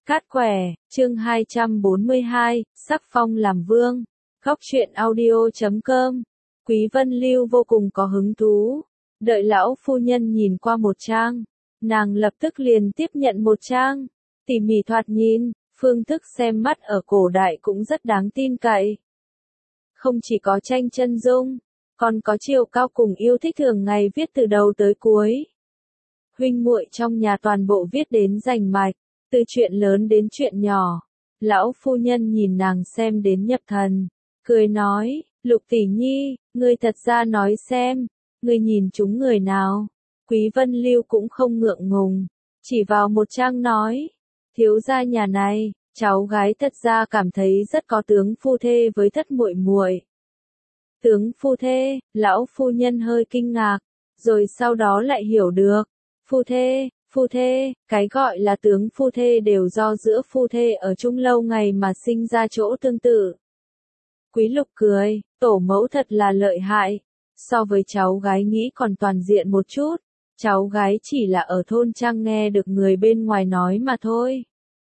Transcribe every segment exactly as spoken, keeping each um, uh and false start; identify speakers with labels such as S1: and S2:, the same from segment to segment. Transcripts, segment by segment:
S1: Cát quẻ, chương hai trăm bốn mươi hai, sắc phong làm vương. Góc truyện audio chấm com. Quý Vân Lưu vô cùng có hứng thú. Đợi lão phu nhân nhìn qua một trang, nàng lập tức liền tiếp nhận một trang. Tỉ mỉ thoạt nhìn, phương thức xem mắt ở cổ đại cũng rất đáng tin cậy. Không chỉ có tranh chân dung, còn có chiều cao cùng yêu thích thường ngày viết từ đầu tới cuối. Huynh muội trong nhà toàn bộ viết đến rành mạch, từ chuyện lớn đến chuyện nhỏ. Lão phu nhân nhìn nàng xem đến nhập thần, cười nói, Lục tỷ nhi, ngươi thật ra nói xem, ngươi nhìn chúng người nào. Quý Vân Lưu cũng không ngượng ngùng, chỉ vào một trang nói, thiếu gia nhà này, cháu gái thật ra cảm thấy rất có tướng phu thê với thất muội muội. Tướng phu thê, lão phu nhân hơi kinh ngạc, rồi sau đó lại hiểu được. Phu thê, phu thê, cái gọi là tướng phu thê đều do giữa phu thê ở chung lâu ngày mà sinh ra chỗ tương tự. Quý Lục cười, tổ mẫu thật là lợi hại, so với cháu gái nghĩ còn toàn diện một chút, cháu gái chỉ là ở thôn trang nghe được người bên ngoài nói mà thôi.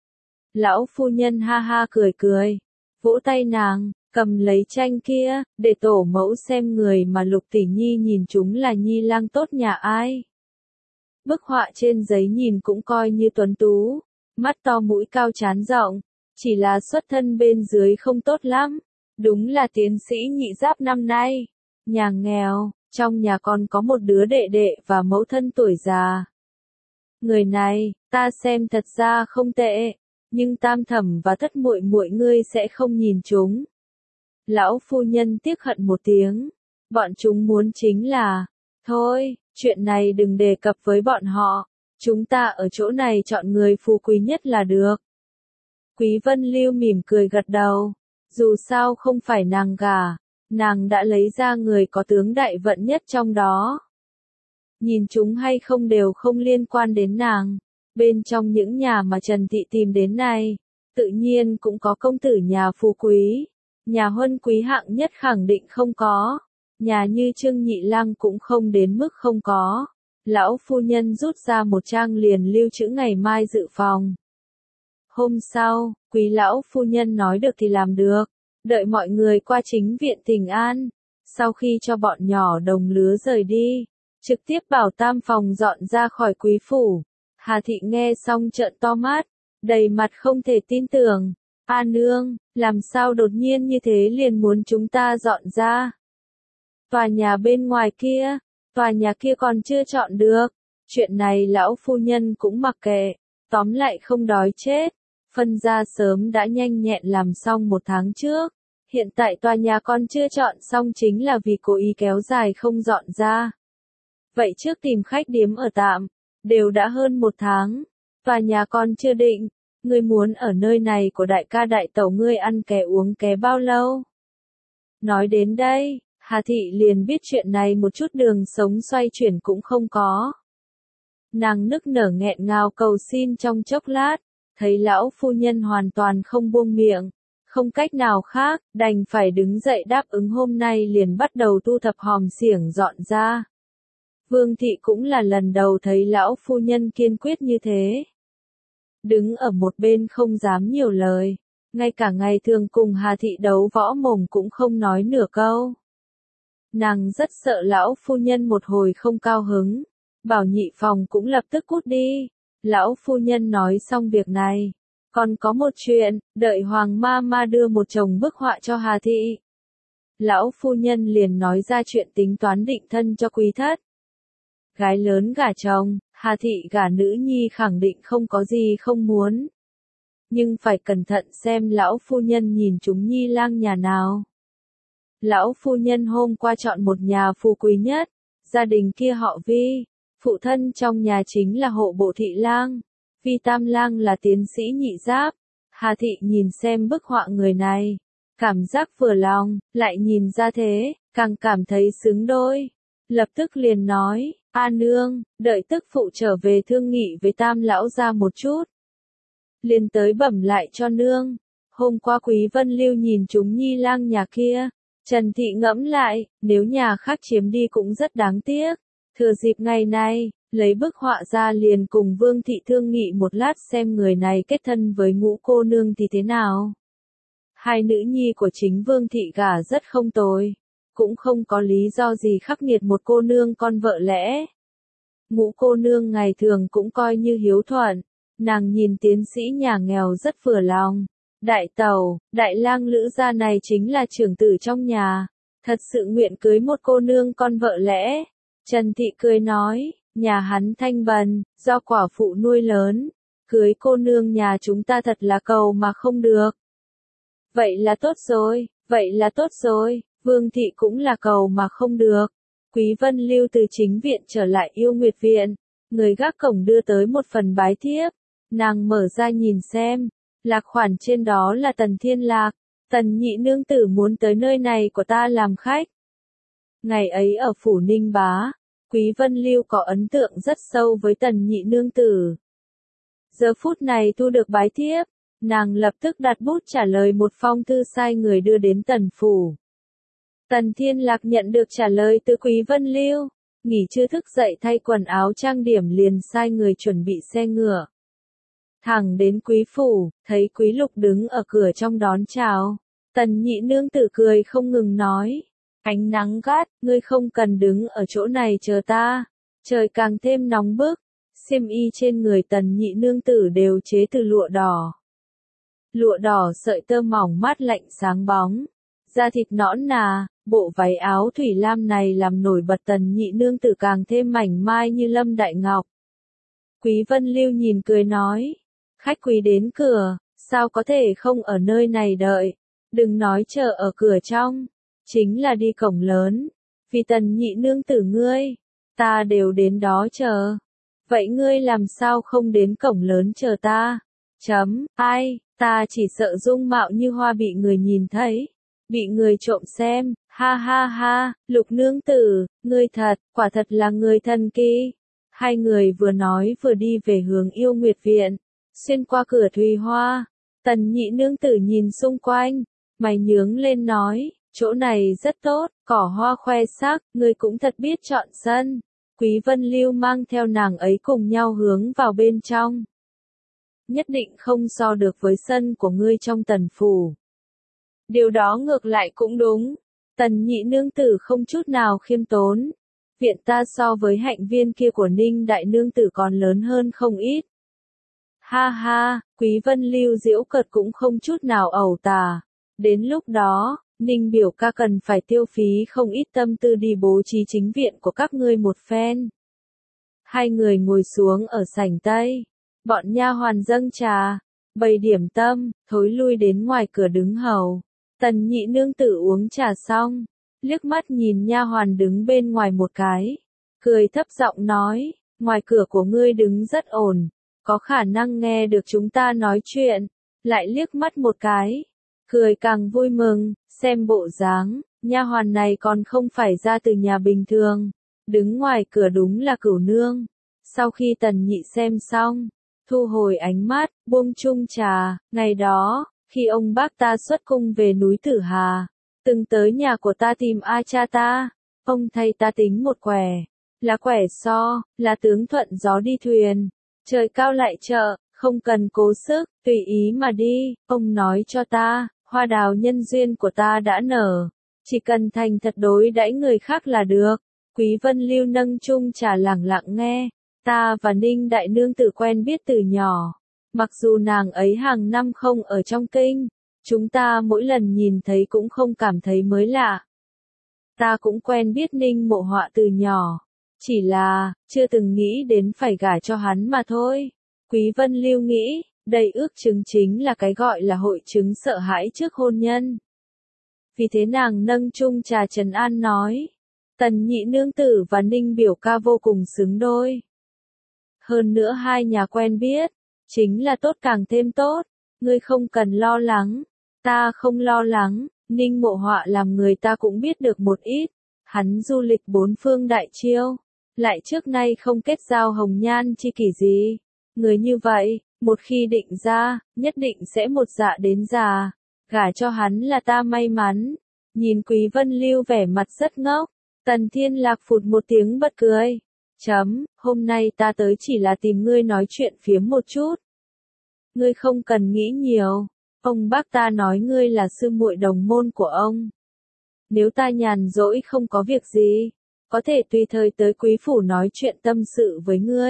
S1: Lão phu nhân ha ha cười cười, vỗ tay nàng, cầm lấy tranh kia, để tổ mẫu xem người mà Lục tỷ nhi nhìn chúng là nhi lang tốt nhà ai. Bức họa trên giấy nhìn cũng coi như tuấn tú, mắt to mũi cao trán rộng, chỉ là xuất thân bên dưới không tốt lắm, đúng là tiến sĩ nhị giáp năm nay. Nhà nghèo, trong nhà còn có một đứa đệ đệ và mẫu thân tuổi già. Người này, ta xem thật ra không tệ, nhưng tam thẩm và thất muội muội ngươi sẽ không nhìn chúng. Lão phu nhân tiếc hận một tiếng, bọn chúng muốn chính là, thôi, chuyện này đừng đề cập với bọn họ, chúng ta ở chỗ này chọn người phú quý nhất là được. Quý Vân Lưu mỉm cười gật đầu, dù sao không phải nàng gả, nàng đã lấy ra người có tướng đại vận nhất trong đó. Nhìn chúng hay không đều không liên quan đến nàng, bên trong những nhà mà Trần Thị tìm đến này, tự nhiên cũng có công tử nhà phú quý, nhà huân quý hạng nhất khẳng định không có. Nhà như Trương Nhị Lang cũng không đến mức không có. Lão phu nhân rút ra một trang liền lưu trữ ngày mai dự phòng. Hôm sau, quý lão phu nhân nói được thì làm được, đợi mọi người qua chính viện Thịnh An. Sau khi cho bọn nhỏ đồng lứa rời đi, trực tiếp bảo tam phòng dọn ra khỏi quý phủ. Hà Thị nghe xong trợn to mắt, đầy mặt không thể tin tưởng. A nương, làm sao đột nhiên như thế liền muốn chúng ta dọn ra? Tòa nhà bên ngoài kia, tòa nhà kia còn chưa chọn được. Chuyện này lão phu nhân cũng mặc kệ, tóm lại không đói chết. Phân gia sớm đã nhanh nhẹn làm xong một tháng trước. Hiện tại tòa nhà còn chưa chọn xong chính là vì cố ý kéo dài không dọn ra. Vậy trước tìm khách điếm ở tạm, đều đã hơn một tháng. Tòa nhà còn chưa định, ngươi muốn ở nơi này của đại ca đại tẩu ngươi ăn ké uống ké bao lâu? Nói đến đây, Hà Thị liền biết chuyện này một chút đường sống xoay chuyển cũng không có. Nàng nức nở nghẹn ngào cầu xin trong chốc lát, thấy lão phu nhân hoàn toàn không buông miệng, không cách nào khác, đành phải đứng dậy đáp ứng hôm nay liền bắt đầu thu thập hòm xiểng dọn ra. Vương Thị cũng là lần đầu thấy lão phu nhân kiên quyết như thế. Đứng ở một bên không dám nhiều lời, ngay cả ngày thường cùng Hà Thị đấu võ mồm cũng không nói nửa câu. Nàng rất sợ lão phu nhân một hồi không cao hứng, bảo nhị phòng cũng lập tức cút đi. Lão phu nhân nói xong việc này, còn có một chuyện, đợi Hoàng ma ma đưa một chồng bức họa cho Hà Thị. Lão phu nhân liền nói ra chuyện tính toán định thân cho quý thất. Gái lớn gả chồng, Hà Thị gả nữ nhi khẳng định không có gì không muốn. Nhưng phải cẩn thận xem lão phu nhân nhìn chúng nhi lang nhà nào. Lão phu nhân hôm qua chọn một nhà phú quý nhất, gia đình kia họ Vi, phụ thân trong nhà chính là hộ bộ thị lang, Vi tam lang là tiến sĩ nhị giáp. Hà Thị nhìn xem bức họa người này, cảm giác vừa lòng, lại nhìn ra thế, càng cảm thấy xứng đôi. Lập tức liền nói, A nương, đợi tức phụ trở về thương nghị với tam lão ra một chút. Liền tới bẩm lại cho nương, hôm qua Quý Vân Lưu nhìn chúng nhi lang nhà kia. Trần Thị ngẫm lại, nếu nhà khác chiếm đi cũng rất đáng tiếc. Thừa dịp ngày này, lấy bức họa ra liền cùng Vương thị thương nghị một lát xem người này kết thân với Ngũ cô nương thì thế nào. Hai nữ nhi của chính Vương thị gả rất không tồi, cũng không có lý do gì khắc nghiệt một cô nương con vợ lẽ. Ngũ cô nương ngày thường cũng coi như hiếu thuận, nàng nhìn tiến sĩ nhà nghèo rất vừa lòng. Đại tẩu, đại lang Lữ gia này chính là trưởng tử trong nhà, thật sự nguyện cưới một cô nương con vợ lẽ. Trần Thị cười nói, nhà hắn thanh bần, do quả phụ nuôi lớn, cưới cô nương nhà chúng ta thật là cầu mà không được. Vậy là tốt rồi, vậy là tốt rồi, Vương Thị cũng là cầu mà không được. Quý Vân Lưu từ chính viện trở lại Yêu Nguyệt viện, người gác cổng đưa tới một phần bái thiếp, nàng mở ra nhìn xem, lạc khoản trên đó là Tần Thiên Lạc, Tần nhị nương tử muốn tới nơi này của ta làm khách. Ngày ấy ở phủ Ninh Bá, Quý Vân Lưu có ấn tượng rất sâu với Tần nhị nương tử. Giờ phút này thu được bái thiếp, nàng lập tức đặt bút trả lời một phong thư sai người đưa đến Tần phủ. Tần Thiên Lạc nhận được trả lời từ Quý Vân Lưu, nghỉ trưa thức dậy thay quần áo trang điểm liền sai người chuẩn bị xe ngựa. Thẳng đến Quý phủ, thấy Quý Lục đứng ở cửa trong đón chào. Tần nhị nương tử cười không ngừng nói, ánh nắng gắt, ngươi không cần đứng ở chỗ này chờ ta. Trời càng thêm nóng bức, xiêm y trên người Tần nhị nương tử đều chế từ lụa đỏ. Lụa đỏ sợi tơ mỏng mát lạnh sáng bóng, da thịt nõn nà, bộ váy áo thủy lam này làm nổi bật Tần nhị nương tử càng thêm mảnh mai như lâm đại ngọc. Quý Vân Lưu nhìn cười nói, khách quý đến cửa, sao có thể không ở nơi này đợi, đừng nói chờ ở cửa trong, chính là đi cổng lớn, vì Tần nhị nương tử ngươi, ta đều đến đó chờ. Vậy ngươi làm sao không đến cổng lớn chờ ta? Chấm, ai, ta chỉ sợ dung mạo như hoa bị người nhìn thấy, bị người trộm xem, ha ha ha, Lục nương tử, ngươi thật, quả thật là người thần kỳ. Hai người vừa nói vừa đi về hướng Yêu Nguyệt viện, xuyên qua cửa Thùy Hoa, Tần nhị nương tử nhìn xung quanh, mày nhướng lên nói, chỗ này rất tốt, cỏ hoa khoe sắc, ngươi cũng thật biết chọn sân. Quý Vân Lưu mang theo nàng ấy cùng nhau hướng vào bên trong. Nhất định không so được với sân của ngươi trong Tần phủ. Điều đó ngược lại cũng đúng. Tần nhị nương tử không chút nào khiêm tốn. Viện ta so với hạnh viên kia của Ninh đại nương tử còn lớn hơn không ít. Ha ha, Quý Vân Lưu giễu cợt cũng không chút nào ẩu tà. Đến lúc đó, Ninh biểu ca cần phải tiêu phí không ít tâm tư đi bố trí chính viện của các ngươi một phen. Hai người ngồi xuống ở sảnh Tây, bọn nha hoàn dâng trà, bày điểm tâm, thối lui đến ngoài cửa đứng hầu. Tần nhị nương tử uống trà xong, liếc mắt nhìn nha hoàn đứng bên ngoài một cái, cười thấp giọng nói, ngoài cửa của ngươi đứng rất ổn, có khả năng nghe được chúng ta nói chuyện, lại liếc mắt một cái, cười càng vui mừng, xem bộ dáng, nha hoàn này còn không phải ra từ nhà bình thường, đứng ngoài cửa đúng là Cửu nương. Sau khi Tần nhị xem xong, thu hồi ánh mắt, buông chung trà, ngày đó, khi ông bác ta xuất cung về núi Tử Hà, từng tới nhà của ta tìm A cha ta, ông thay ta tính một quẻ, là quẻ so, là tướng thuận gió đi thuyền, trời cao lại trợ, không cần cố sức, tùy ý mà đi, ông nói cho ta, hoa đào nhân duyên của ta đã nở, chỉ cần thành thật đối đãi người khác là được. Quý Vân Lưu nâng chung trà lẳng lặng nghe, ta và Ninh đại nương tử quen biết từ nhỏ, mặc dù nàng ấy hàng năm không ở trong kinh, chúng ta mỗi lần nhìn thấy cũng không cảm thấy mới lạ. Ta cũng quen biết Ninh Mộ Họa từ nhỏ, chỉ là, chưa từng nghĩ đến phải gả cho hắn mà thôi. Quý Vân Lưu nghĩ, đây ước chứng chính là cái gọi là hội chứng sợ hãi trước hôn nhân. Vì thế nàng nâng chung trà trấn an nói, Tần nhị nương tử và Ninh biểu ca vô cùng xứng đôi. Hơn nữa hai nhà quen biết, chính là tốt càng thêm tốt, ngươi không cần lo lắng, ta không lo lắng. Ninh Mộ Họa làm người ta cũng biết được một ít, hắn du lịch bốn phương đại chiêu, lại trước nay không kết giao hồng nhan chi kỷ gì. Người như vậy, một khi định ra, nhất định sẽ một dạ đến già, gả cho hắn là ta may mắn. Nhìn Quý Vân Lưu vẻ mặt rất ngốc, Tần Thiên Lạc phụt một tiếng bật cười, Chấm, hôm nay ta tới chỉ là tìm ngươi nói chuyện phiếm một chút. Ngươi không cần nghĩ nhiều, ông bác ta nói ngươi là sư muội đồng môn của ông. Nếu ta nhàn rỗi không có việc gì, có thể tùy thời tới quý phủ nói chuyện tâm sự với ngươi.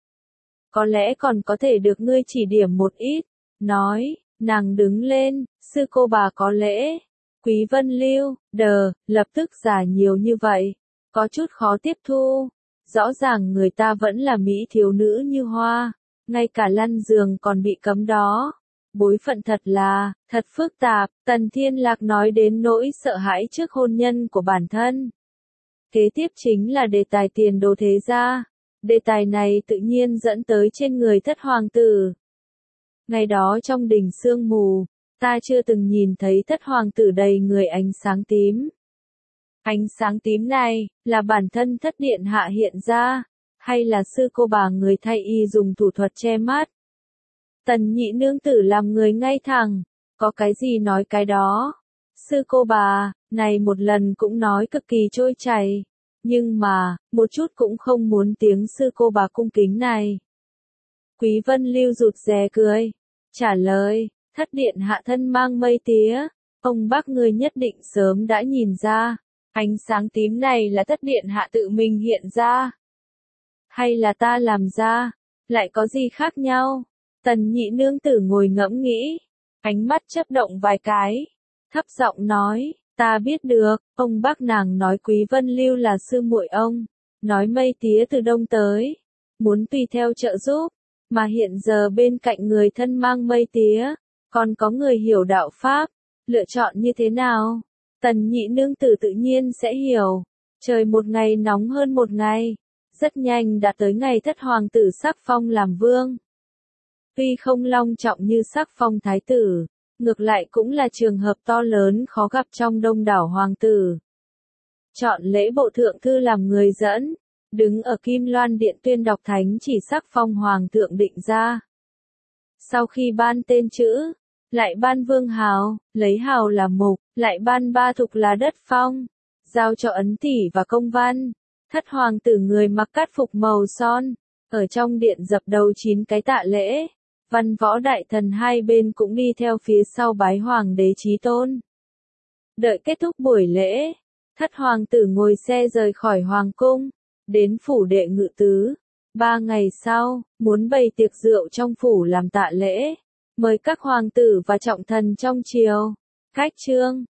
S1: Có lẽ còn có thể được ngươi chỉ điểm một ít. Nói, nàng đứng lên, sư cô bà có lễ. Quý Vân Lưu, đờ, lập tức giả nhiều như vậy, có chút khó tiếp thu. Rõ ràng người ta vẫn là mỹ thiếu nữ như hoa, ngay cả lăn giường còn bị cấm đó. Bối phận thật là, thật phức tạp, Tần Thiên Lạc nói đến nỗi sợ hãi trước hôn nhân của bản thân. Kế tiếp chính là đề tài tiền đồ thế gia. Đề tài này tự nhiên dẫn tới trên người thất hoàng tử. Ngày đó trong đỉnh sương mù, ta chưa từng nhìn thấy thất hoàng tử đầy người ánh sáng tím. Ánh sáng tím này, là bản thân thất điện hạ hiện ra, hay là sư cô bà người thay y dùng thủ thuật che mắt? Tần nhị nương tử làm người ngay thẳng, có cái gì nói cái đó. Sư cô bà, này một lần cũng nói cực kỳ trôi chảy, nhưng mà, một chút cũng không muốn tiếng sư cô bà cung kính này. Quý Vân Lưu rụt rè cười, trả lời, thất điện hạ thân mang mây tía, ông bác người nhất định sớm đã nhìn ra, ánh sáng tím này là thất điện hạ tự mình hiện ra. Hay là ta làm ra, lại có gì khác nhau? Tần nhị nương tử ngồi ngẫm nghĩ, ánh mắt chớp động vài cái, thấp giọng nói, ta biết được, ông bác nàng nói Quý Vân Lưu là sư muội ông, nói mây tía từ đông tới, muốn tùy theo trợ giúp, mà hiện giờ bên cạnh người thân mang mây tía, còn có người hiểu đạo pháp, lựa chọn như thế nào? Tần nhị nương tử tự nhiên sẽ hiểu, trời một ngày nóng hơn một ngày, rất nhanh đã tới ngày thất hoàng tử sắc phong làm vương. Tuy không long trọng như sắc phong thái tử, ngược lại cũng là trường hợp to lớn khó gặp trong đông đảo hoàng tử. Chọn lễ bộ thượng thư làm người dẫn, đứng ở Kim Loan Điện tuyên đọc thánh chỉ sắc phong hoàng thượng định ra. Sau khi ban tên chữ, lại ban vương hào, lấy hào là mục, lại ban ba thục là đất phong, giao cho ấn tỷ và công văn. Thất hoàng tử người mặc cát phục màu son, ở trong điện dập đầu chín cái tạ lễ. Văn võ đại thần hai bên cũng đi theo phía sau bái hoàng đế chí tôn. Đợi kết thúc buổi lễ, thất hoàng tử ngồi xe rời khỏi hoàng cung, đến phủ đệ ngự tứ. Ba ngày sau, muốn bày tiệc rượu trong phủ làm tạ lễ, mời các hoàng tử và trọng thần trong triều. Khách trương,